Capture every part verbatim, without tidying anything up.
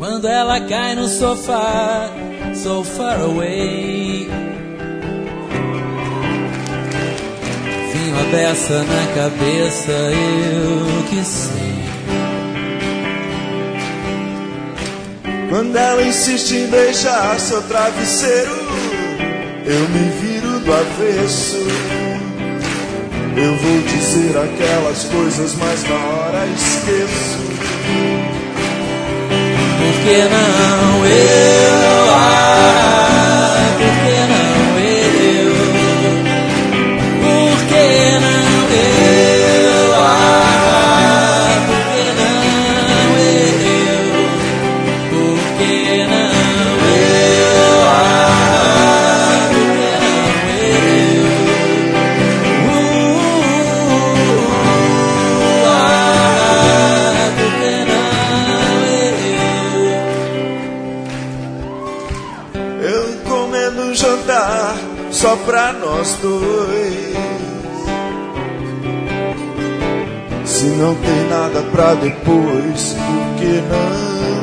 Quando ela cai no sofá, so far away. Vinho a beça na cabeça, eu que sei. Quando ela insiste em beijar seu travesseiro, eu me viro do avesso. Eu vou dizer aquelas coisas, mas na hora esqueço. Por que não eu? Ah, por que não eu? Por que não eu? Ah, por que não eu? Por que não eu? Ah, por que não eu? Uh, ah, por que não eu? Eu encomendo um jantar só pra nós dois. Se não tem nada pra depois, por que não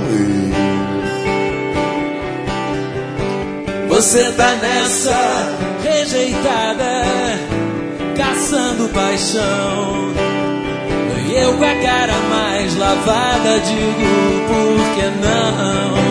eu? Você tá nessa rejeitada, caçando paixão. E eu com a cara mais lavada digo, por que não?